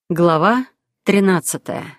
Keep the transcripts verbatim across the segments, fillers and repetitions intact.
Глава тринадцатая.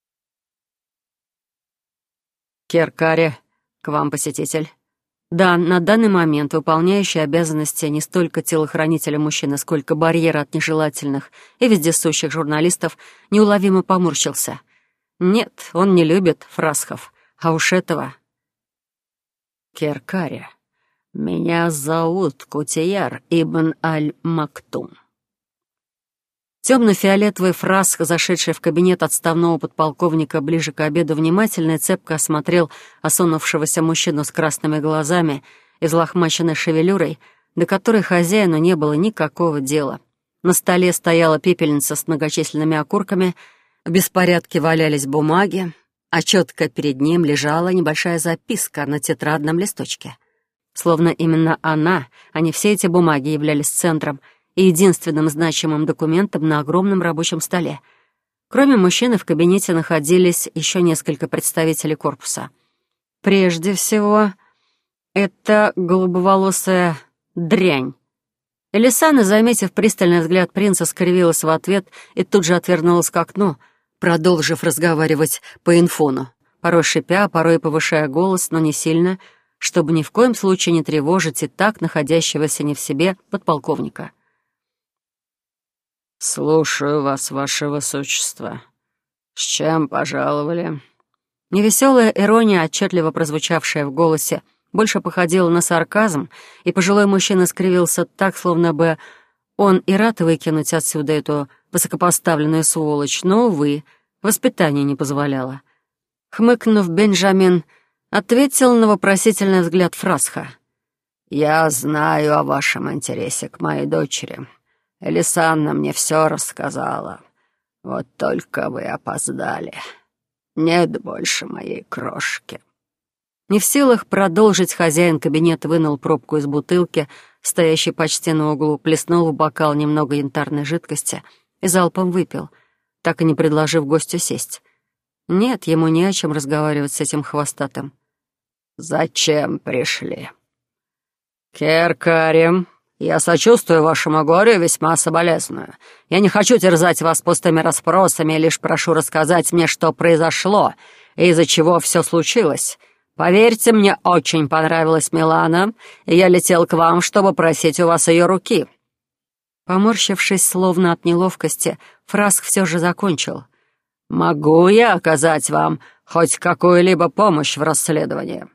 Керкари, к вам посетитель. Да, на данный момент выполняющий обязанности не столько телохранителя мужчины, сколько барьера от нежелательных и вездесущих журналистов неуловимо поморщился. Нет, он не любит фрасхов, а уж этого... Керкари, меня зовут Кутияр ибн Аль-Мактум. Темно-фиолетовый фраск, зашедший в кабинет отставного подполковника ближе к обеду, внимательно и цепко осмотрел осунувшегося мужчину с красными глазами и взлохмаченной шевелюрой, до которой хозяину не было никакого дела. На столе стояла пепельница с многочисленными окурками, в беспорядке валялись бумаги, а четко перед ним лежала небольшая записка на тетрадном листочке. Словно именно она, а не все эти бумаги, являлись центром и единственным значимым документом на огромном рабочем столе. Кроме мужчины в кабинете находились еще несколько представителей корпуса. Прежде всего, это голубоволосая дрянь. Элисана, заметив пристальный взгляд принца, скривилась в ответ и тут же отвернулась к окну, продолжив разговаривать по инфону, порой шипя, порой повышая голос, но не сильно, чтобы ни в коем случае не тревожить и так находящегося не в себе подполковника. «Слушаю вас, ваше высочество. С чем пожаловали?» Невеселая ирония, отчетливо прозвучавшая в голосе, больше походила на сарказм, и пожилой мужчина скривился так, словно бы он и рад выкинуть отсюда эту высокопоставленную сволочь, но, увы, воспитание не позволяло. Хмыкнув, Бенджамин ответил на вопросительный взгляд Фрасха. «Я знаю о вашем интересе к моей дочери. Элисанна мне все рассказала. Вот только вы опоздали. Нет больше моей крошки». Не в силах продолжить, хозяин кабинета вынул пробку из бутылки, стоящей почти на углу, плеснул в бокал немного янтарной жидкости и залпом выпил, так и не предложив гостю сесть. Нет, ему не о чем разговаривать с этим хвостатым. «Зачем пришли?» «Керкари, я сочувствую вашему горю и весьма соболезную. Я не хочу терзать вас пустыми расспросами, лишь прошу рассказать мне, что произошло и из-за чего все случилось. Поверьте, мне очень понравилась Милана, и я летел к вам, чтобы просить у вас ее руки». Поморщившись, словно от неловкости, Фраск все же закончил. «Могу я оказать вам хоть какую-либо помощь в расследовании?»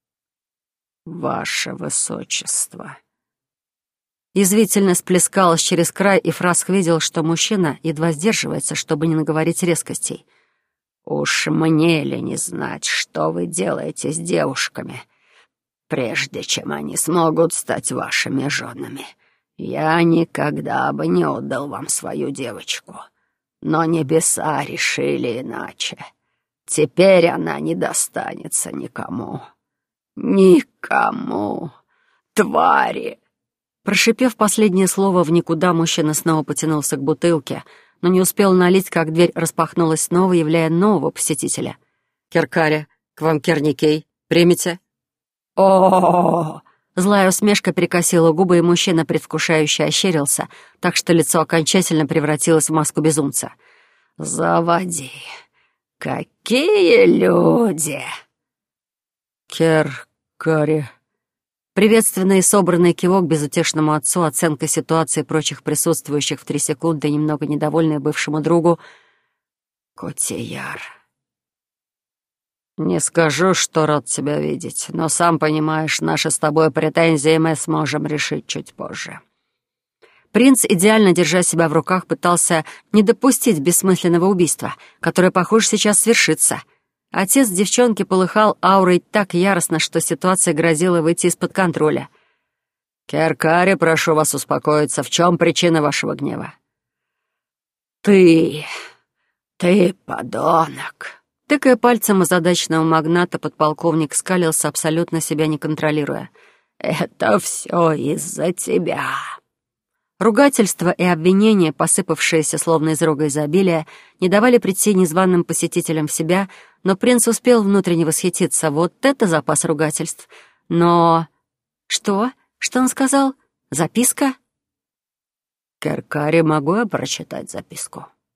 «Ваше высочество». Язвительно сплескалась через край, и Фраск видел, что мужчина едва сдерживается, чтобы не наговорить резкостей. «Уж мне ли не знать, что вы делаете с девушками, прежде чем они смогут стать вашими женами? Я никогда бы не отдал вам свою девочку, но небеса решили иначе. Теперь она не достанется никому. Никому, твари!» Прошипев последнее слово в никуда, мужчина снова потянулся к бутылке, но не успел налить, как дверь распахнулась снова, являя нового посетителя. «Керкари, к вам Керникей. Примете?» О, злая усмешка перекосила губы, и мужчина предвкушающе ощерился, так что лицо окончательно превратилось в маску безумца. «Заводи. Какие люди!» «Керкари...» Приветственный и собранный кивок безутешному отцу, оценка ситуации прочих присутствующих в три секунды, немного недовольная бывшему другу. «Кутияр, не скажу, что рад тебя видеть, но, сам понимаешь, наши с тобой претензии мы сможем решить чуть позже». Принц, идеально держа себя в руках, пытался не допустить бессмысленного убийства, которое, похоже, сейчас свершится. Отец девчонки полыхал аурой так яростно, что ситуация грозила выйти из-под контроля. «Керкари, прошу вас успокоиться. В чем причина вашего гнева?» «Ты... ты подонок!» Тыкая пальцем озадаченного магната, подполковник скалился, абсолютно себя не контролируя. «Это все из-за тебя!» Ругательства и обвинения, посыпавшиеся словно из рога изобилия, не давали прийти незваным посетителям в себя, но принц успел внутренне восхититься. Вот это запас ругательств. Но... Что? Что он сказал? Записка? «Керкари, могу я прочитать записку?»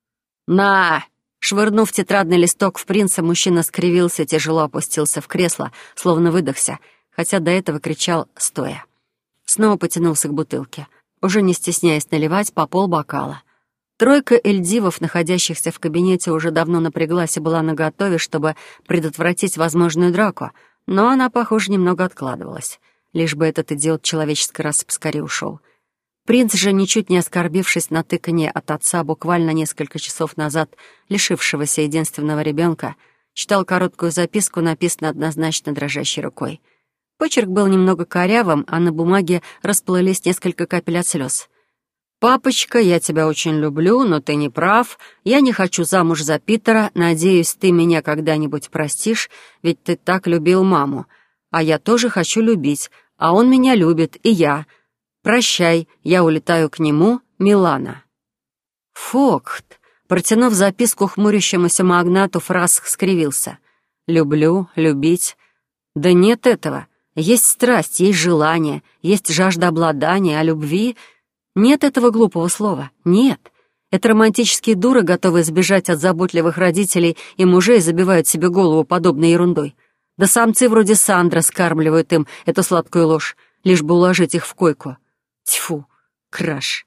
«На!» Швырнув тетрадный листок в принца, мужчина скривился, тяжело опустился в кресло, словно выдохся, хотя до этого кричал стоя. Снова потянулся к бутылке, уже не стесняясь наливать по полбокала. Тройка эльдивов, находящихся в кабинете, уже давно напряглась и была наготове, чтобы предотвратить возможную драку, но она, похоже, немного откладывалась, лишь бы этот идиот человеческой расы поскорее ушел. Принц же, ничуть не оскорбившись на тыканье от отца, буквально несколько часов назад лишившегося единственного ребенка, читал короткую записку, написанную однозначно дрожащей рукой. Почерк был немного корявым, а на бумаге расплылись несколько капель от слез. «Папочка, я тебя очень люблю, но ты не прав. Я не хочу замуж за Питера. Надеюсь, ты меня когда-нибудь простишь, ведь ты так любил маму. А я тоже хочу любить, а он меня любит, и я. Прощай, я улетаю к нему, Милана». Фокт, протянув записку хмурящемуся магнату, Фраск скривился. «Люблю, любить. Да нет этого. Есть страсть, есть желание, есть жажда обладания, а любви... Нет этого глупого слова. Нет. Это романтические дуры, готовые сбежать от заботливых родителей и мужей, забивают себе голову подобной ерундой. Да самцы вроде Сандра скармливают им эту сладкую ложь, лишь бы уложить их в койку. Тьфу, краш.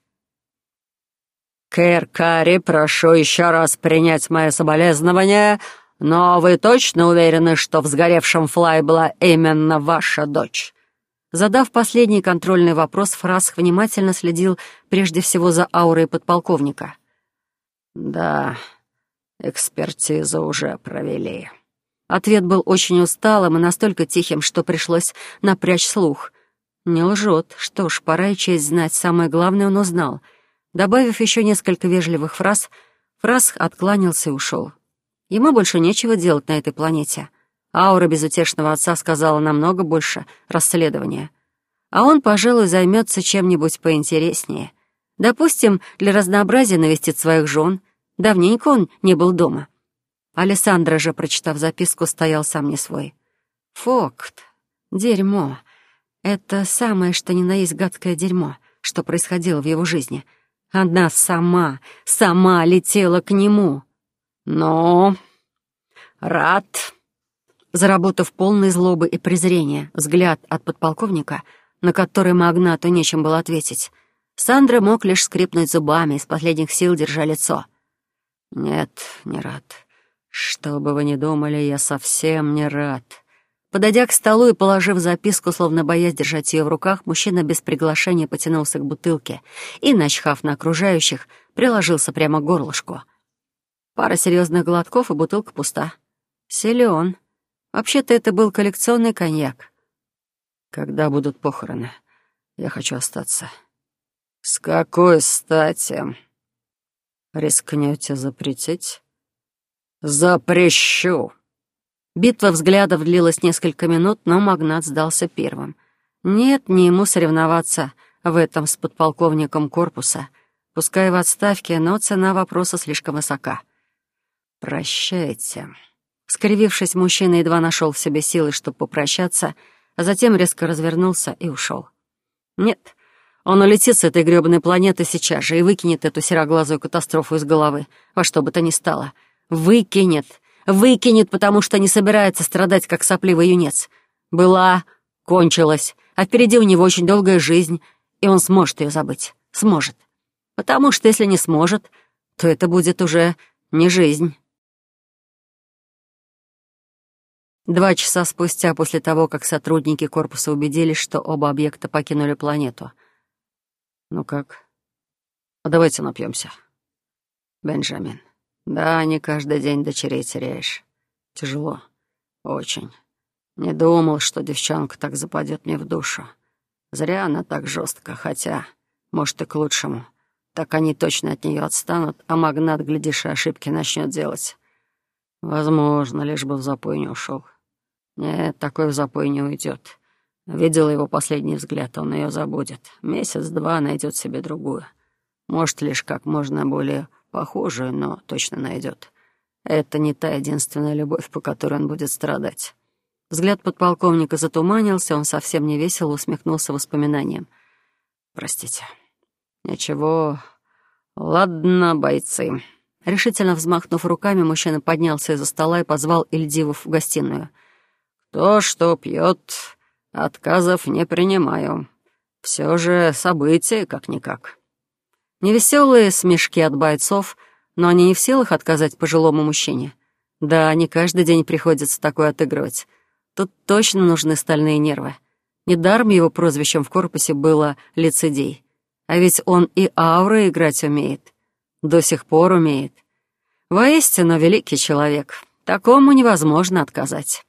«Кэр Карри, прошу еще раз принять мое соболезнование, но вы точно уверены, что в сгоревшем флай была именно ваша дочь?» Задав последний контрольный вопрос, Фраск внимательно следил прежде всего за аурой подполковника. «Да, экспертизу уже провели». Ответ был очень усталым и настолько тихим, что пришлось напрячь слух. Не лжет. Что ж, пора и честь знать. Самое главное он узнал. Добавив еще несколько вежливых фраз, Фраск откланялся и ушел. Ему больше нечего делать на этой планете. Аура безутешного отца сказала намного больше расследования. А он, пожалуй, займется чем-нибудь поинтереснее. Допустим, для разнообразия навестит своих жен. Давненько он не был дома. Алессандро же, прочитав записку, стоял сам не свой. Фокт. Дерьмо. Это самое, что ни на есть гадкое дерьмо, что происходило в его жизни. Она сама, сама летела к нему. «Ну, рад...» Заработав полной злобы и презрения взгляд от подполковника, на который магнату нечем было ответить, Сандра мог лишь скрипнуть зубами, из последних сил держа лицо. «Нет, не рад. Что бы вы ни думали, я совсем не рад». Подойдя к столу и положив записку, словно боясь держать ее в руках, мужчина без приглашения потянулся к бутылке и, начхав на окружающих, приложился прямо к горлышку. Пара серьезных глотков, и бутылка пуста. Силен. Вообще-то это был коллекционный коньяк. «Когда будут похороны? Я хочу остаться». «С какой стати?» «Рискнете запретить?» «Запрещу!» Битва взглядов длилась несколько минут, но магнат сдался первым. Нет, не ему соревноваться в этом с подполковником корпуса. Пускай в отставке, но цена вопроса слишком высока. «Прощайте». Скривившись, мужчина едва нашел в себе силы, чтобы попрощаться, а затем резко развернулся и ушел. Нет, он улетит с этой грёбаной планеты сейчас же и выкинет эту сероглазую катастрофу из головы, во что бы то ни стало. Выкинет, выкинет, потому что не собирается страдать, как сопливый юнец. Была, кончилась, а впереди у него очень долгая жизнь, и он сможет ее забыть. Сможет. Потому что если не сможет, то это будет уже не жизнь. Два часа спустя, после того, как сотрудники корпуса убедились, что оба объекта покинули планету. «Ну как? Давайте напьемся. Бенджамин, да, не каждый день дочерей теряешь. Тяжело. Очень. Не думал, что девчонка так западет мне в душу. Зря она так жестко, хотя, может, и к лучшему. Так они точно от нее отстанут, а магнат, глядишь, и ошибки начнет делать. Возможно, лишь бы в запой не ушел. Нет, такой в запой не уйдет. Видела его последний взгляд, он ее забудет. Месяц-два найдет себе другую. Может, лишь как можно более похожую, но точно найдет. Это не та единственная любовь, по которой он будет страдать. Взгляд подполковника затуманился, он совсем невесело усмехнулся воспоминанием. «Простите. Ничего. Ладно, бойцы. Решительно взмахнув руками, мужчина поднялся из-за стола и позвал Ильдивов в гостиную. «Кто что пьет, отказов не принимаю. Все же событие как-никак». Невеселые смешки от бойцов, но они не в силах отказать пожилому мужчине. Да, не каждый день приходится такое отыгрывать. Тут точно нужны стальные нервы. Недаром его прозвищем в корпусе было «лицедей». А ведь он и ауры играть умеет. До сих пор умеет. Воистину великий человек. Такому невозможно отказать.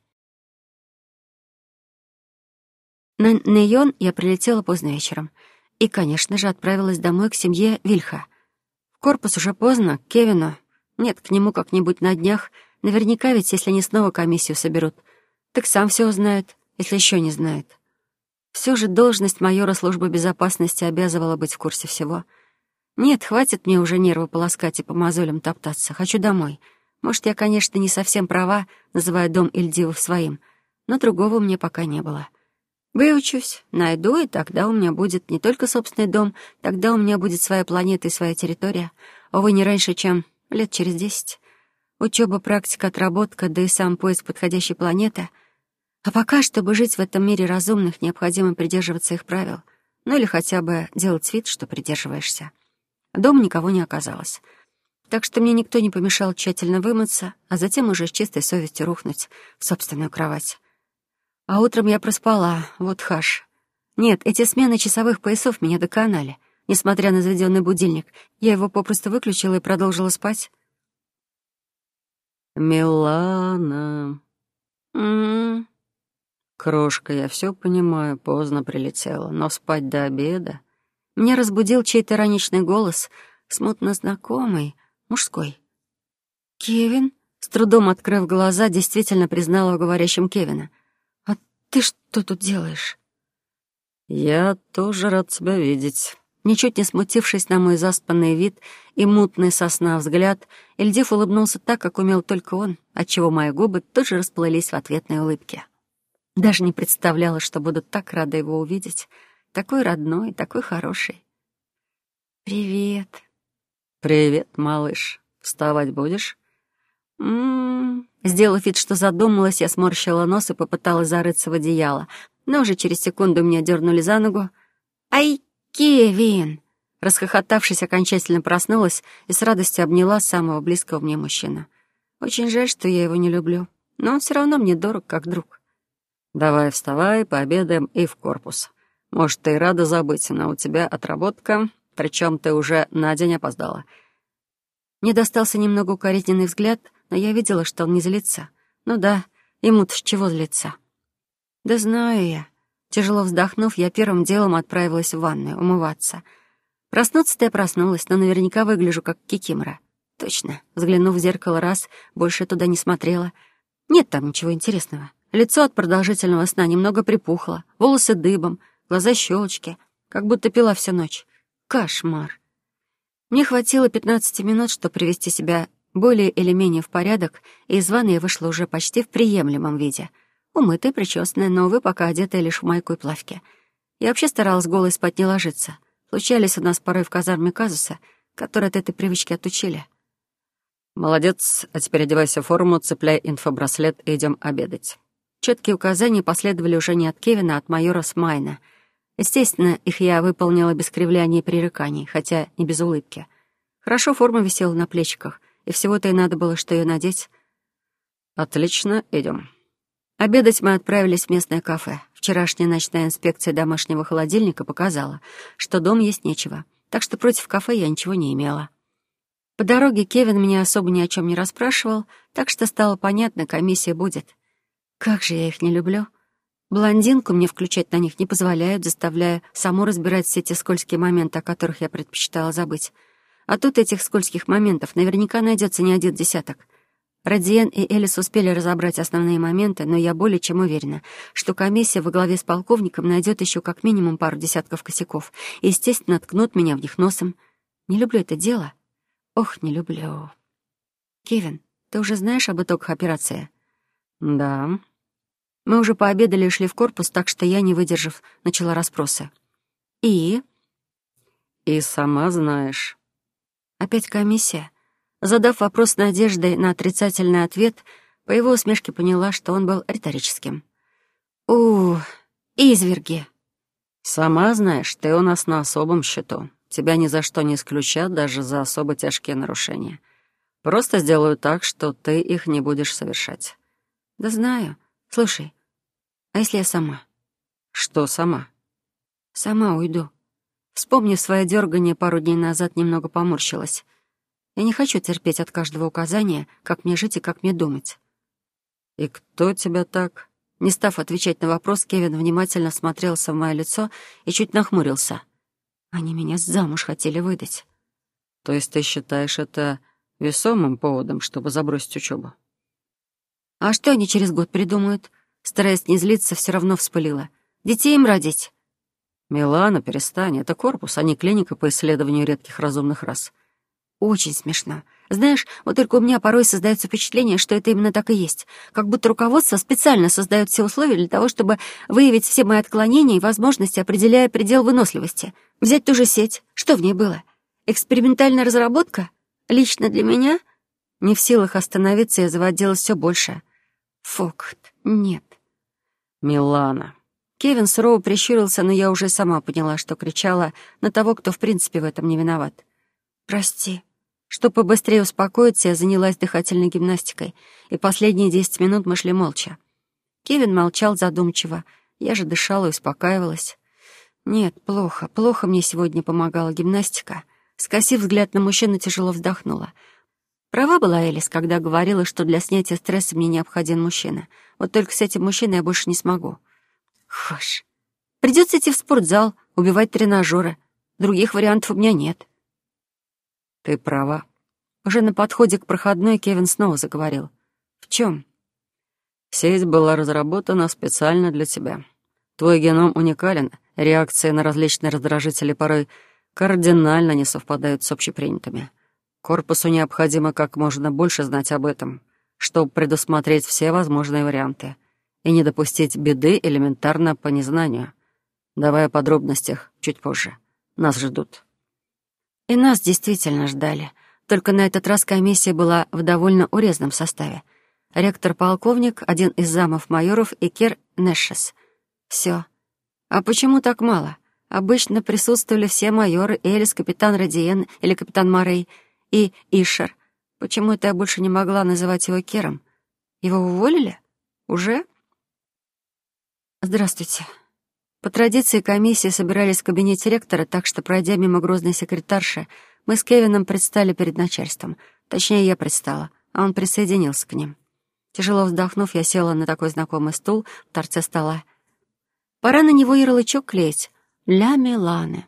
На Нейон я прилетела поздно вечером. И, конечно же, отправилась домой к семье Вильха. В корпус уже поздно, к Кевину. Нет, к нему как-нибудь на днях. Наверняка ведь, если они снова комиссию соберут, так сам все узнает, если еще не знает. Все же должность майора службы безопасности обязывала быть в курсе всего. Нет, хватит мне уже нервы полоскать и по мозолям топтаться. Хочу домой. Может, я, конечно, не совсем права, называя дом Ильдивов своим, но другого мне пока не было. Выучусь, найду, и тогда у меня будет не только собственный дом, тогда у меня будет своя планета и своя территория. Увы, не раньше, чем лет через десять. Учеба, практика, отработка, да и сам поиск подходящей планеты. А пока, чтобы жить в этом мире разумных, необходимо придерживаться их правил. Ну или хотя бы делать вид, что придерживаешься. Дома никого не оказалось. Так что мне никто не помешал тщательно вымыться, а затем уже с чистой совестью рухнуть в собственную кровать. А утром я проспала, вот хаш. Нет, эти смены часовых поясов меня доконали. Несмотря на заведенный будильник, я его попросту выключила и продолжила спать. «Милана...» «М-м-м...» «Крошка, я все понимаю, поздно прилетела, но спать до обеда...» Меня разбудил чей-то ироничный голос, смутно знакомый, мужской. «Кевин?» С трудом открыв глаза, действительно признала в говорящем Кевина. «А ты что тут делаешь?» «Я тоже рад тебя видеть». Ничуть не смутившись на мой заспанный вид и мутный со сна взгляд, Ильдив улыбнулся так, как умел только он, отчего мои губы тут же расплылись в ответной улыбке. Даже не представляла, что буду так рада его увидеть. Такой родной, такой хороший. «Привет». «Привет, малыш. Вставать будешь?» «М-м-м». Сделав вид, что задумалась, я сморщила нос и попыталась зарыться в одеяло, но уже через секунду меня дернули за ногу. «Ай, Кевин!» Расхохотавшись, окончательно проснулась и с радостью обняла самого близкого мне мужчину. Очень жаль, что я его не люблю, но он все равно мне дорог, как друг. «Давай вставай, пообедаем и в корпус. Может, ты и рада забыть, но у тебя отработка, причем ты уже на день опоздала». Мне достался немного укоризненный взгляд, но я видела, что он не злится. Ну да, ему-то с чего злиться? «Да знаю я». Тяжело вздохнув, я первым делом отправилась в ванную умываться. Проснуться-то я проснулась, но наверняка выгляжу как кикимора. Точно, взглянув в зеркало раз, больше туда не смотрела. Нет там ничего интересного. Лицо от продолжительного сна немного припухло, волосы дыбом, глаза щелочки, как будто пила всю ночь. Кошмар. Мне хватило пятнадцати минут, чтобы привести себя более или менее в порядок, и из ванны я вышла уже почти в приемлемом виде. Умытая, причесанная, но, увы, пока одетая лишь в майку и плавки. Я вообще старалась голой спать не ложиться. Случались у нас порой в казарме казусы, которые от этой привычки отучили. «Молодец, а теперь одевайся в форму, цепляй инфобраслет и идем обедать». Четкие указания последовали уже не от Кевина, а от майора Смайна. Естественно, их я выполнила без кривляний и пререканий, хотя и без улыбки. Хорошо форма висела на плечиках, и всего-то и надо было, что ее надеть. «Отлично, идем». Обедать мы отправились в местное кафе. Вчерашняя ночная инспекция домашнего холодильника показала, что дома есть нечего, так что против кафе я ничего не имела. По дороге Кевин меня особо ни о чем не расспрашивал, так что стало понятно, комиссия будет. Как же я их не люблю. Блондинку мне включать на них не позволяют, заставляя саму разбирать все те скользкие моменты, о которых я предпочитала забыть. А тут этих скользких моментов наверняка найдется не один десяток. Радиен и Элис успели разобрать основные моменты, но я более чем уверена, что комиссия во главе с полковником найдет еще как минимум пару десятков косяков и, естественно, ткнут меня в них носом. Не люблю это дело. Ох, не люблю. Кевин, ты уже знаешь об итогах операции? Да. Мы уже пообедали и шли в корпус, так что я, не выдержав, начала расспросы. И? И сама знаешь. Опять комиссия? Задав вопрос с надеждой на отрицательный ответ, по его усмешке поняла, что он был риторическим. «У, изверги!» «Сама знаешь, ты у нас на особом счету. Тебя ни за что не исключат, даже за особо тяжкие нарушения. Просто сделаю так, что ты их не будешь совершать». «Да знаю. Слушай, а если я сама?» «Что сама?» «Сама уйду». Вспомнив свое дергание пару дней назад, немного поморщилась. Я не хочу терпеть от каждого указания, как мне жить и как мне думать. «И кто тебя так?» Не став отвечать на вопрос, Кевин внимательно смотрелся в мое лицо и чуть нахмурился. Они меня замуж хотели выдать. «То есть ты считаешь это весомым поводом, чтобы забросить учебу?» «А что они через год придумают?» Стараясь не злиться, все равно вспылила. «Детей им родить?» «Милана, перестань. Это корпус, а не клиника по исследованию редких разумных рас». «Очень смешно. Знаешь, вот только у меня порой создается впечатление, что это именно так и есть. Как будто руководство специально создает все условия для того, чтобы выявить все мои отклонения и возможности, определяя предел выносливости. Взять ту же сеть. Что в ней было? Экспериментальная разработка? Лично для меня?» Не в силах остановиться, я заводилась все больше. «Фокт, нет». «Милана». Кевин сурово прищурился, но я уже сама поняла, что кричала на того, кто в принципе в этом не виноват. «Прости». Чтобы побыстрее успокоиться, я занялась дыхательной гимнастикой, и последние десять минут мы шли молча. Кевин молчал задумчиво, я же дышала и успокаивалась. Нет, плохо, плохо мне сегодня помогала гимнастика. Скосив взгляд на мужчину, тяжело вздохнула. Права была Элис, когда говорила, что для снятия стресса мне необходим мужчина. Вот только с этим мужчиной я больше не смогу. Хош. Придется идти в спортзал, убивать тренажеры. Других вариантов у меня нет. «Ты права». Уже на подходе к проходной Кевин снова заговорил. «В чем?» «Сеть была разработана специально для тебя. Твой геном уникален, реакции на различные раздражители порой кардинально не совпадают с общепринятыми. Корпусу необходимо как можно больше знать об этом, чтобы предусмотреть все возможные варианты и не допустить беды элементарно по незнанию. Давай о подробностях чуть позже. Нас ждут». И нас действительно ждали. Только на этот раз комиссия была в довольно урезанном составе. Ректор-полковник, один из замов майоров и Кер Нэшес. Все. А почему так мало? Обычно присутствовали все майоры: Элис, капитан Радиен или капитан Морей и Ишер. Почему-то я больше не могла называть его Кером. Его уволили? Уже? Здравствуйте. По традиции комиссии собирались в кабинете ректора, так что, пройдя мимо грозной секретарши, мы с Кевином предстали перед начальством. Точнее, я предстала, а он присоединился к ним. Тяжело вздохнув, я села на такой знакомый стул в торце стола. Пора на него ярлычок клеить. «Ля Миланы».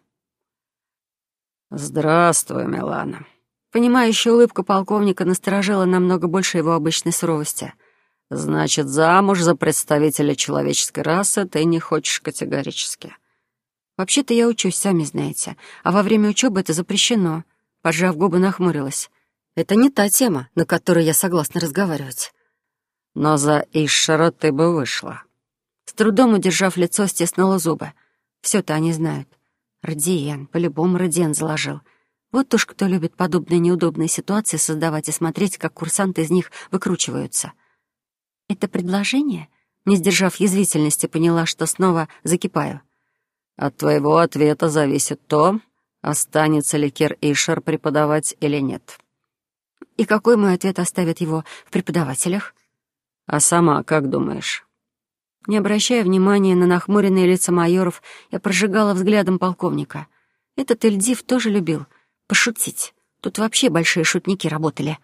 «Здравствуй, Милана». Понимающая улыбка полковника насторожила намного больше его обычной суровости. «Значит, замуж за представителя человеческой расы ты не хочешь категорически». «Вообще-то я учусь, сами знаете, а во время учебы это запрещено». Поджав губы, нахмурилась. «Это не та тема, на которой я согласна разговаривать». «Но за Ишера ты бы вышла». С трудом удержав лицо, стиснула зубы. Все-то они знают. Радиен, по-любому Радиен заложил. Вот уж кто любит подобные неудобные ситуации создавать и смотреть, как курсанты из них выкручиваются. «Это предложение?» Не сдержав язвительности, поняла, что снова закипаю. «От твоего ответа зависит то, останется ли Кер Ишер преподавать или нет». «И какой мой ответ оставит его в преподавателях?» «А сама как думаешь?» Не обращая внимания на нахмуренные лица майоров, я прожигала взглядом полковника. Этот Эльдив тоже любил пошутить. Тут вообще большие шутники работали.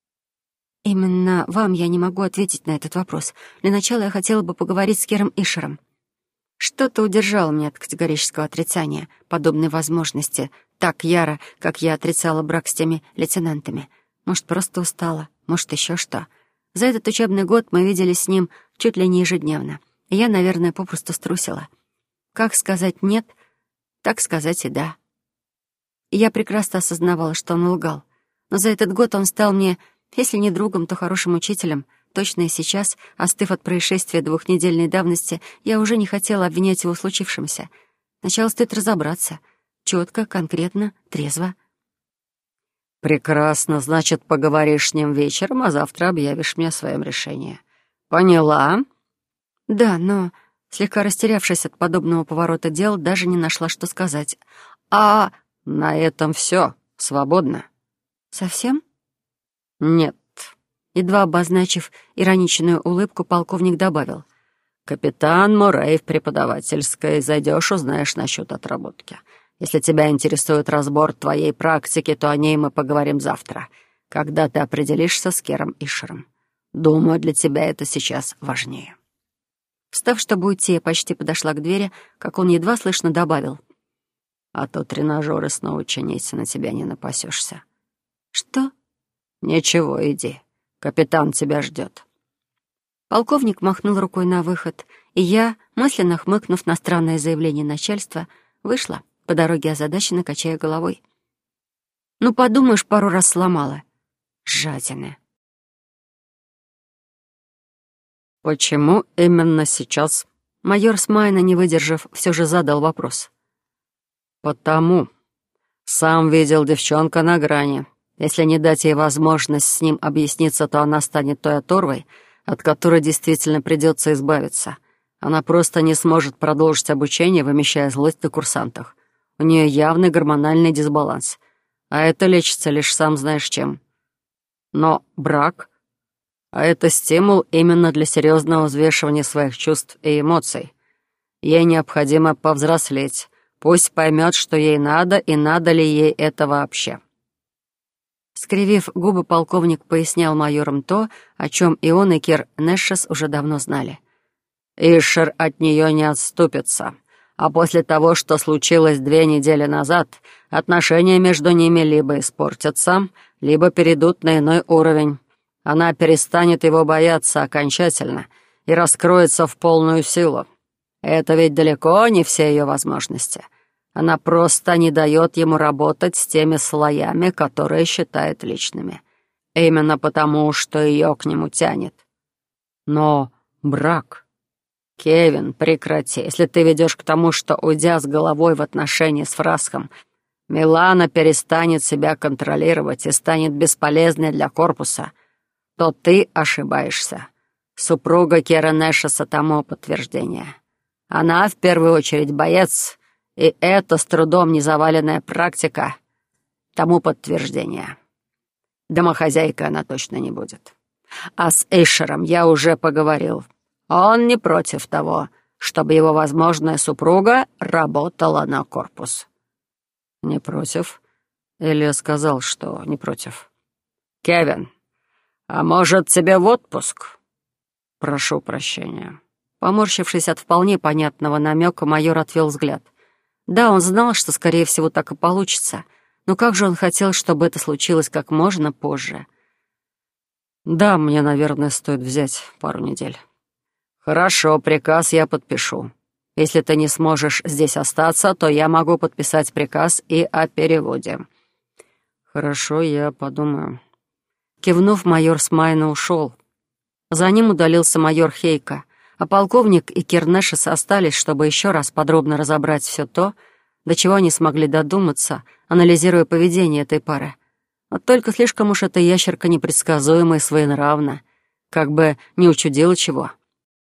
Именно вам я не могу ответить на этот вопрос. Для начала я хотела бы поговорить с Кером Ишером. Что-то удержало меня от категорического отрицания подобной возможности так яро, как я отрицала брак с теми лейтенантами. Может, просто устала, может, еще что. За этот учебный год мы виделись с ним чуть ли не ежедневно. И я, наверное, попросту струсила. Как сказать «нет», так сказать и «да». И я прекрасно осознавала, что он лгал. Но за этот год он стал мне, если не другом, то хорошим учителем. Точно и сейчас, остыв от происшествия двухнедельной давности, я уже не хотела обвинять его в случившемся. Сначала стоит разобраться. Четко, конкретно, трезво. «Прекрасно, значит, поговоришь с ним вечером, а завтра объявишь мне о своем решении. Поняла?» «Да, но...» Слегка растерявшись от подобного поворота дел, даже не нашла, что сказать. «А...» «На этом все. Свободно». «Совсем?» «Нет». Едва обозначив ироничную улыбку, полковник добавил. «Капитан Мурray в преподавательской. Зайдешь, узнаешь насчет отработки. Если тебя интересует разбор твоей практики, то о ней мы поговорим завтра, когда ты определишься с Кером Ишером. Думаю, для тебя это сейчас важнее». Встав, чтобы уйти, я почти подошла к двери, как он едва слышно добавил. «А то тренажеры снова чинить, на тебя не напасешься». «Что?» «Ничего, иди. Капитан тебя ждет». Полковник махнул рукой на выход, и я, мысленно хмыкнув на странное заявление начальства, вышла, по дороге озадаченно качая головой. «Ну, подумаешь, пару раз сломала. Жадина». «Почему именно сейчас?» Майор Смайна, не выдержав, все же задал вопрос. «Потому. Сам видел, девчонка на грани. Если не дать ей возможность с ним объясниться, то она станет той оторвой, от которой действительно придется избавиться. Она просто не сможет продолжить обучение, вымещая злость на курсантах. У нее явный гормональный дисбаланс. А это лечится лишь сам знаешь чем. Но брак... А это стимул именно для серьезного взвешивания своих чувств и эмоций. Ей необходимо повзрослеть. Пусть поймет, что ей надо, и надо ли ей это вообще». Скривив губы, полковник пояснял майорам то, о чем и он, и Кер Нэшес уже давно знали. «Ишер от нее не отступится. А после того, что случилось две недели назад, отношения между ними либо испортятся, либо перейдут на иной уровень. Она перестанет его бояться окончательно и раскроется в полную силу. Это ведь далеко не все ее возможности. Она просто не дает ему работать с теми слоями, которые считает личными. Именно потому, что ее к нему тянет. Но брак... Кевин, прекрати. Если ты ведешь к тому, что, уйдя с головой в отношения с Фраском, Милана перестанет себя контролировать и станет бесполезной для корпуса, то ты ошибаешься. Супруга Кера Нэшеса тому подтверждение. Она, в первую очередь, боец, и это с трудом не заваленная практика тому подтверждение. Домохозяйкой она точно не будет. А с Эйшером я уже поговорил. Он не против того, чтобы его возможная супруга работала на корпус». «Не против?» Илья сказал, что не против. «Кевин, а может, тебе в отпуск?» «Прошу прощения». Поморщившись от вполне понятного намека, майор отвел взгляд. Да, он знал, что, скорее всего, так и получится, но как же он хотел, чтобы это случилось как можно позже. «Да, мне, наверное, стоит взять пару недель». «Хорошо, приказ я подпишу. Если ты не сможешь здесь остаться, то я могу подписать приказ и о переводе». «Хорошо, я подумаю». Кивнув, майор Смайна ушел. За ним удалился майор Хейка, а полковник и Кер Нэшес остались, чтобы еще раз подробно разобрать все то, до чего они смогли додуматься, анализируя поведение этой пары. Вот только слишком уж эта ящерка непредсказуема и своенравна, как бы не учудила чего.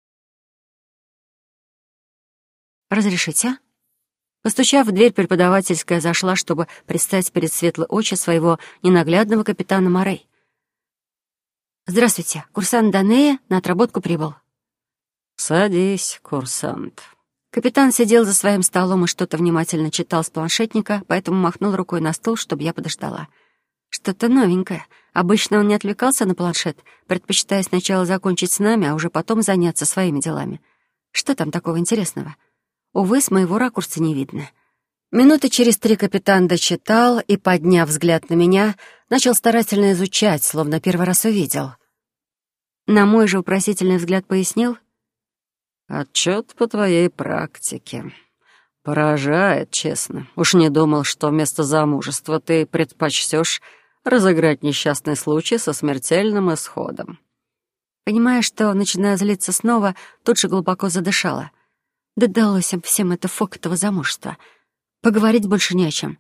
«Разрешите?» Постучав в дверь, преподавательская зашла, чтобы предстать перед светлой очи своего ненаглядного капитана Морей. «Здравствуйте, курсант Данея на отработку прибыл». «Садись, курсант». Капитан сидел за своим столом и что-то внимательно читал с планшетника, поэтому махнул рукой на стул, чтобы я подождала. Что-то новенькое. Обычно он не отвлекался на планшет, предпочитая сначала закончить с нами, а уже потом заняться своими делами. Что там такого интересного? Увы, с моего ракурса не видно. Минуты через три капитан дочитал и, подняв взгляд на меня, начал старательно изучать, словно первый раз увидел. На мой же вопросительный взгляд пояснил. «Отчет по твоей практике. Поражает, честно. Уж не думал, что вместо замужества ты предпочтешь разыграть несчастный случай со смертельным исходом». Понимая, что начинаю злиться снова, тут же глубоко задышала. Да далось им всем это фоктово замужество. Поговорить больше не о чем.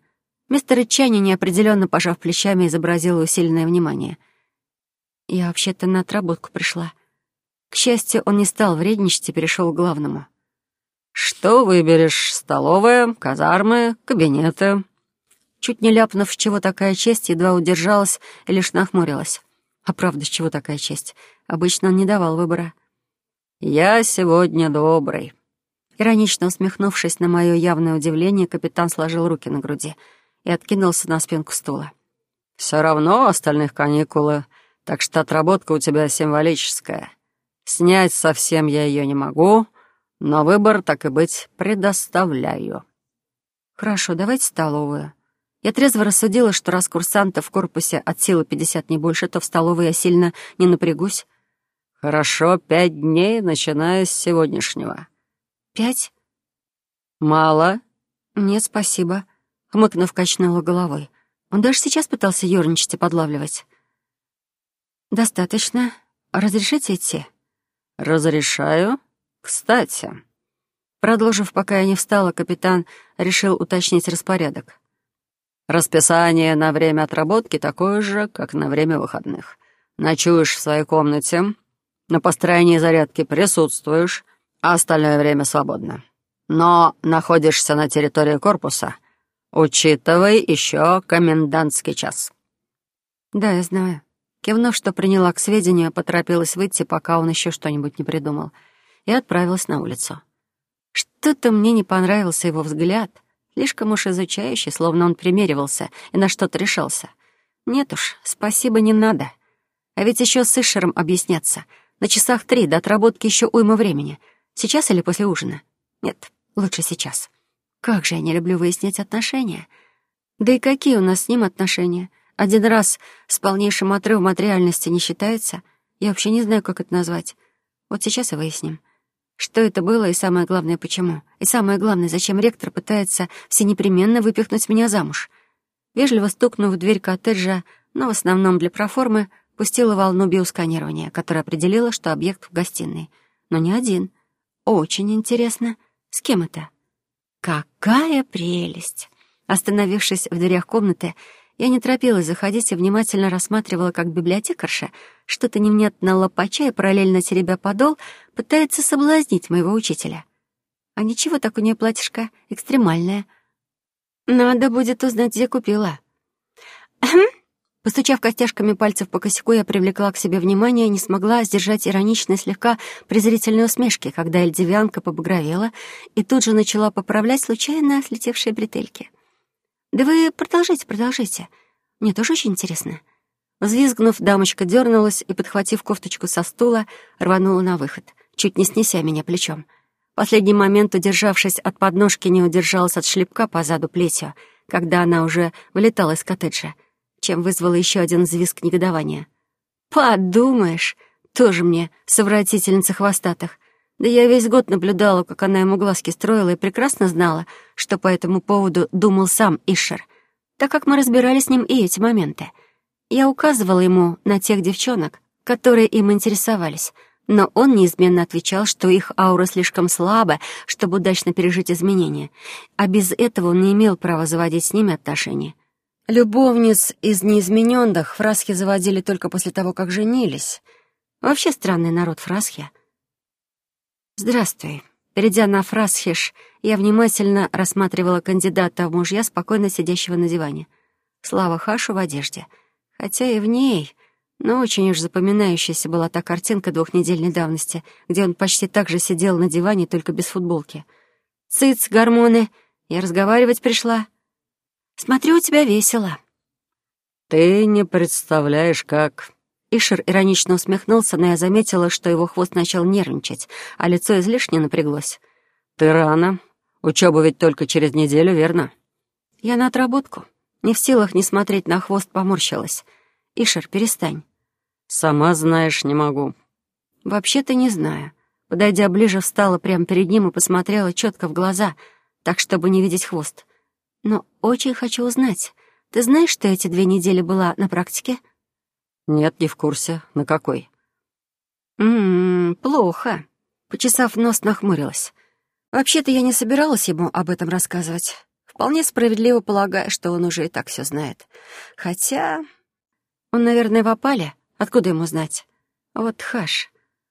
Вместо рычания, неопределенно пожав плечами, изобразила усиленное внимание. «Я вообще-то на отработку пришла». К счастью, он не стал вредничать и перешел к главному. «Что выберешь? Столовая, казармы, кабинеты?» Чуть не ляпнув, с чего такая честь, едва удержалась и лишь нахмурилась. А правда, с чего такая честь? Обычно он не давал выбора. «Я сегодня добрый». Иронично усмехнувшись на мое явное удивление, капитан сложил руки на груди и откинулся на спинку стула. «Все равно остальных каникулы, так что отработка у тебя символическая. Снять совсем я ее не могу, но выбор, так и быть, предоставляю». «Хорошо, давайте столовую». Я трезво рассудила, что раз курсантов в корпусе от силы пятьдесят не больше, то в столовой я сильно не напрягусь. «Хорошо, пять дней, начиная с сегодняшнего». «Пять?» «Мало?» «Нет, спасибо», — хмыкнув, качнула головой. Он даже сейчас пытался ёрничать и подлавливать. «Достаточно. Разрешите идти?» «Разрешаю. Кстати...» Продолжив, пока я не встала, капитан решил уточнить распорядок. «Расписание на время отработки такое же, как на время выходных. Ночуешь в своей комнате, на построении зарядки присутствуешь, а остальное время свободно. Но находишься на территории корпуса, учитывай еще комендантский час». «Да, я знаю». Кивнув, что приняла к сведению, поторопилась выйти, пока он еще что-нибудь не придумал, и отправилась на улицу. Что-то мне не понравился его взгляд, слишком уж изучающий, словно он примеривался и на что-то решался. Нет уж, спасибо, не надо. А ведь еще с Ишером объясняться. На часах три, до отработки еще уйма времени. Сейчас или после ужина? Нет, лучше сейчас. Как же я не люблю выяснять отношения. Да и какие у нас с ним отношения? Один раз с полнейшим отрывом от реальности не считается. Я вообще не знаю, как это назвать. Вот сейчас и выясним. Что это было и, самое главное, почему. И самое главное, зачем ректор пытается всенепременно выпихнуть меня замуж. Вежливо стукнув в дверь коттеджа, но в основном для проформы, пустила волну биосканирования, которая определила, что объект в гостиной. Но не один. Очень интересно. С кем это? Какая прелесть! Остановившись в дверях комнаты, я не торопилась заходить и внимательно рассматривала, как библиотекарша, что-то невнятно лопача и параллельно теребя подол, пытается соблазнить моего учителя. А ничего, так у нее платьишко экстремальное. Надо будет узнать, где купила. Постучав костяшками пальцев по косяку, я привлекла к себе внимание и не смогла сдержать ироничной, слегка презрительной усмешки, когда эльдивянка побагровела и тут же начала поправлять случайно слетевшие бретельки. «Да вы продолжите, продолжите. Мне тоже очень интересно». Взвизгнув, дамочка дернулась и, подхватив кофточку со стула, рванула на выход, чуть не снеся меня плечом. В последний момент, удержавшись от подножки, не удержалась от шлепка по заду плетью, когда она уже вылетала из коттеджа, чем вызвала еще один взвизг негодования. «Подумаешь, тоже мне совратительница хвостатых. Да я весь год наблюдала, как она ему глазки строила, и прекрасно знала, что по этому поводу думал сам Ишер, так как мы разбирали с ним и эти моменты. Я указывала ему на тех девчонок, которые им интересовались, но он неизменно отвечал, что их аура слишком слаба, чтобы удачно пережить изменения, а без этого он не имел права заводить с ними отношения. Любовниц из неизмененных фрасхи заводили только после того, как женились. Вообще странный народ фрасхи. «Здравствуй». Перейдя на фрасхиш, я внимательно рассматривала кандидата в мужья, спокойно сидящего на диване. Слава Хашу в одежде. Хотя и в ней, но очень уж запоминающаяся была та картинка двухнедельной давности, где он почти так же сидел на диване, только без футболки. «Цыц, гормоны, я разговаривать пришла. Смотрю, у тебя весело». «Ты не представляешь, как...» Ишер иронично усмехнулся, но я заметила, что его хвост начал нервничать, а лицо излишне напряглось. «Ты рано. Учеба ведь только через неделю, верно?» Я на отработку. Не в силах не смотреть на хвост, поморщилась. «Ишер, перестань». «Сама знаешь, не могу». «Вообще-то не знаю». Подойдя ближе, встала прямо перед ним и посмотрела четко в глаза, так, чтобы не видеть хвост. «Но очень хочу узнать. Ты знаешь, что эти две недели была на практике?» «Нет, не в курсе. На какой?» «М-м, плохо». Почесав нос, нахмурилась. «Вообще-то я не собиралась ему об этом рассказывать. В вполне справедливо полагая, что он уже и так все знает. Хотя... Он, наверное, в опале. Откуда ему знать? Вот хаш.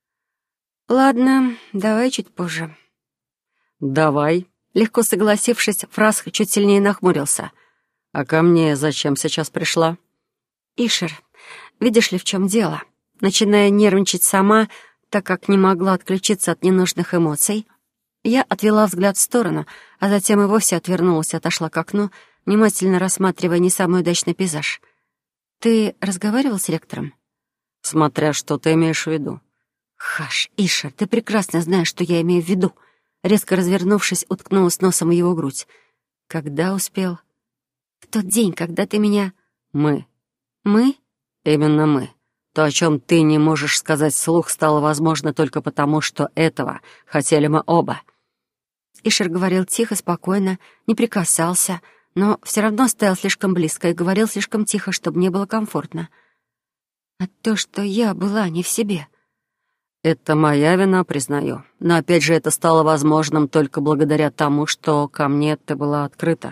Ладно, давай чуть позже. «Давай», — легко согласившись, Фрасх чуть сильнее нахмурился. «А ко мне зачем сейчас пришла?» «Ишер, видишь ли, в чем дело?» Начиная нервничать сама, так как не могла отключиться от ненужных эмоций, я отвела взгляд в сторону, а затем и вовсе отвернулась и отошла к окну, внимательно рассматривая не самый удачный пейзаж. «Ты разговаривал с ректором?» «Смотря что ты имеешь в виду». «Хаш, Ишер, ты прекрасно знаешь, что я имею в виду». Резко развернувшись, уткнулась носом в его грудь. «Когда успел?» «В тот день, когда ты меня...» «Мы». «Мы?» «Именно мы. То, о чем ты не можешь сказать вслух, стало возможно только потому, что этого хотели мы оба». Ишер говорил тихо, спокойно, не прикасался, но все равно стоял слишком близко и говорил слишком тихо, чтобы мне было комфортно. А то, что я была не в себе... «Это моя вина, признаю. Но опять же, это стало возможным только благодаря тому, что ко мне ты была открыта».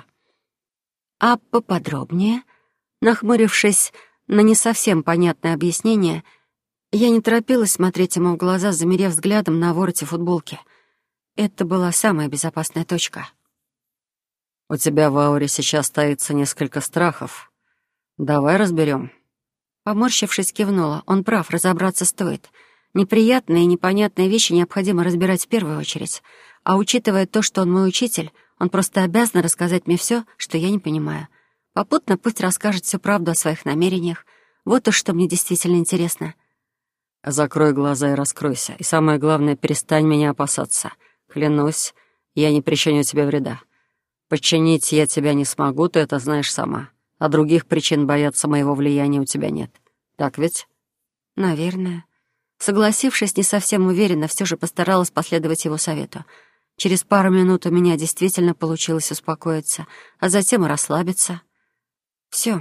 А поподробнее, нахмурившись на не совсем понятное объяснение, я не торопилась смотреть ему в глаза, замерев взглядом на вороте футболки. Это была самая безопасная точка. «У тебя в ауре сейчас таится несколько страхов. Давай разберем». Поморщившись, кивнула. Он прав, разобраться стоит. Неприятные и непонятные вещи необходимо разбирать в первую очередь. А учитывая то, что он мой учитель, он просто обязан рассказать мне все, что я не понимаю. Попутно пусть расскажет всю правду о своих намерениях. Вот уж что мне действительно интересно. «Закрой глаза и раскройся. И самое главное, перестань меня опасаться. Клянусь, я не причиню тебе вреда. Подчинить я тебя не смогу, ты это знаешь сама. А других причин бояться моего влияния у тебя нет. Так ведь?» «Наверное». Согласившись, не совсем уверенно, все же постаралась последовать его совету. Через пару минут у меня действительно получилось успокоиться, а затем и расслабиться. Все.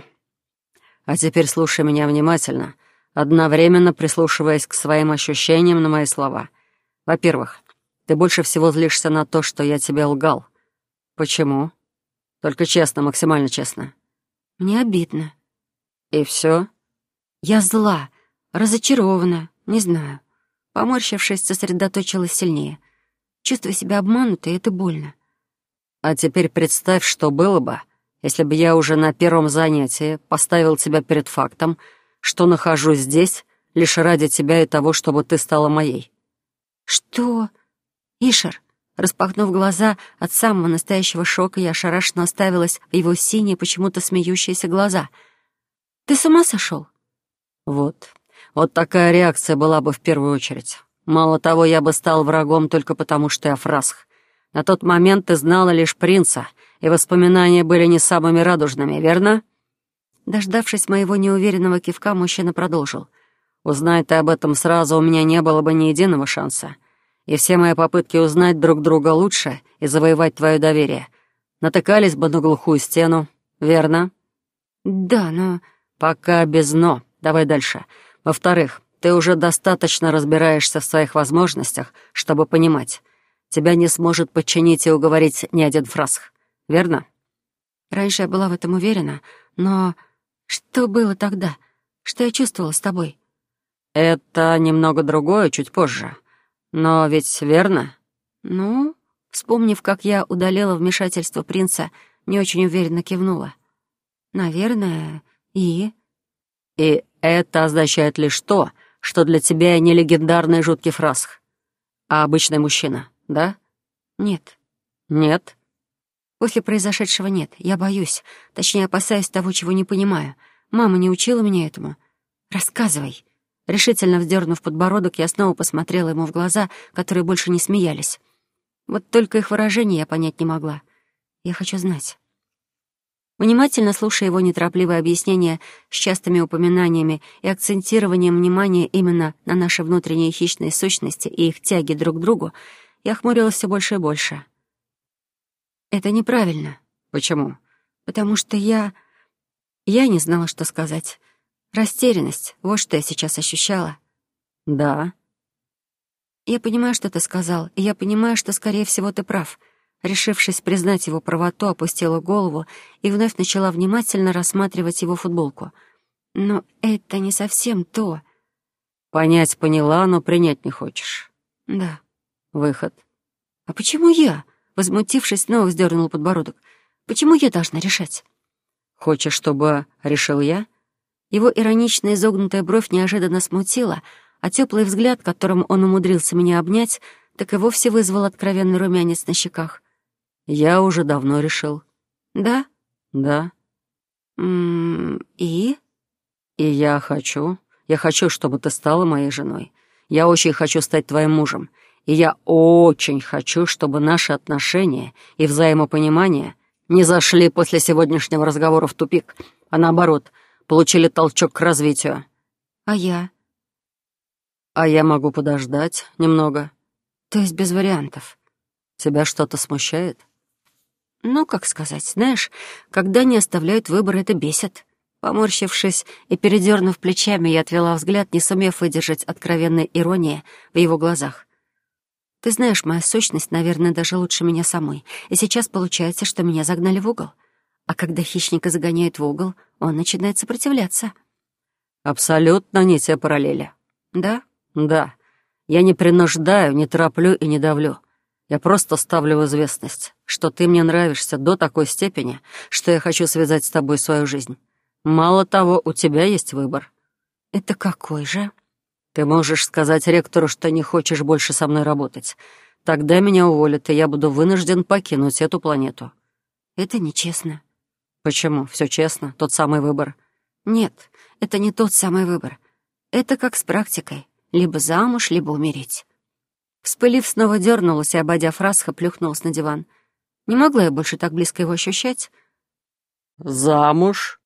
«А теперь слушай меня внимательно, одновременно прислушиваясь к своим ощущениям на мои слова. Во-первых, ты больше всего злишься на то, что я тебе лгал. Почему? Только честно, максимально честно». «Мне обидно». «И все?» «Я зла, разочарована, не знаю». Поморщившись, сосредоточилась сильнее. Чувствую себя обманутой, и это больно. «А теперь представь, что было бы, если бы я уже на первом занятии поставил тебя перед фактом, что нахожусь здесь лишь ради тебя и того, чтобы ты стала моей». «Что?» «Ишер». Распахнув глаза от самого настоящего шока, я ошарашенно уставилась в его синие, почему-то смеющиеся глаза. «Ты с ума сошел?» «Вот. Вот такая реакция была бы в первую очередь. Мало того, я бы стал врагом только потому, что я Фрасх. На тот момент ты знала лишь принца, и воспоминания были не самыми радужными, верно?» Дождавшись моего неуверенного кивка, мужчина продолжил. «Узнай ты об этом сразу, у меня не было бы ни единого шанса. И все мои попытки узнать друг друга лучше и завоевать твое доверие натыкались бы на глухую стену, верно?» «Да, но...» «Пока без «но». Давай дальше. Во-вторых, ты уже достаточно разбираешься в своих возможностях, чтобы понимать. Тебя не сможет подчинить и уговорить ни один Фрасх, верно?» Раньше я была в этом уверена, но... Что было тогда? Что я чувствовала с тобой? «Это немного другое, чуть позже. Но ведь верно?» «Ну...» Вспомнив, как я удалила вмешательство принца, не очень уверенно кивнула. «Наверное, и...» «И это означает лишь то, что для тебя я не легендарный жуткий Фрасх, а обычный мужчина, да?» «Нет». «Нет?» «После произошедшего нет. Я боюсь. Точнее, опасаюсь того, чего не понимаю. Мама не учила меня этому. Рассказывай». Решительно вздернув подбородок, я снова посмотрела ему в глаза, которые больше не смеялись. Вот только их выражение я понять не могла. Я хочу знать. Внимательно слушая его неторопливое объяснение с частыми упоминаниями и акцентированием внимания именно на наши внутренние хищные сущности и их тяги друг к другу, я хмурилась все больше и больше. «Это неправильно». «Почему?» «Потому что я... я не знала, что сказать. Растерянность — вот что я сейчас ощущала». «Да». «Я понимаю, что ты сказал, и я понимаю, что, скорее всего, ты прав. Решившись признать его правоту, опустила голову и вновь начала внимательно рассматривать его футболку. «Но это не совсем то». «Понять поняла, но принять не хочешь». «Да». «Выход». «А почему я?» Возмутившись, снова вздернула подбородок. «Почему я должна решать?» «Хочешь, чтобы решил я?» Его иронично изогнутая бровь неожиданно смутила, а теплый взгляд, которым он умудрился меня обнять, так и вовсе вызвал откровенный румянец на щеках. «Я уже давно решил». «Да?» «Да». «М-м, и?» «И я хочу. Я хочу, чтобы ты стала моей женой. Я очень хочу стать твоим мужем. И я очень хочу, чтобы наши отношения и взаимопонимание не зашли после сегодняшнего разговора в тупик, а наоборот, получили толчок к развитию». «А я?» «А я могу подождать немного». «То есть без вариантов?» «Тебя что-то смущает?» «Ну, как сказать, знаешь, когда не оставляют выбора, это бесит». Поморщившись и передернув плечами, я отвела взгляд, не сумев выдержать откровенной иронии в его глазах. «Ты знаешь, моя сущность, наверное, даже лучше меня самой, и сейчас получается, что меня загнали в угол. А когда хищника загоняют в угол, он начинает сопротивляться». «Абсолютно не те параллели». «Да?» «Да. Я не принуждаю, не тороплю и не давлю. Я просто ставлю в известность, что ты мне нравишься до такой степени, что я хочу связать с тобой свою жизнь. Мало того, у тебя есть выбор». «Это какой же?» «Ты можешь сказать ректору, что не хочешь больше со мной работать. Тогда меня уволят, и я буду вынужден покинуть эту планету». «Это нечестно». «Почему? Все честно. Тот самый выбор». «Нет, это не тот самый выбор. Это как с практикой. Либо замуж, либо умереть». Вспылив, снова дернулась и, обойдя Фрасха, плюхнулась на диван. Не могла я больше так близко его ощущать. «Замуж?»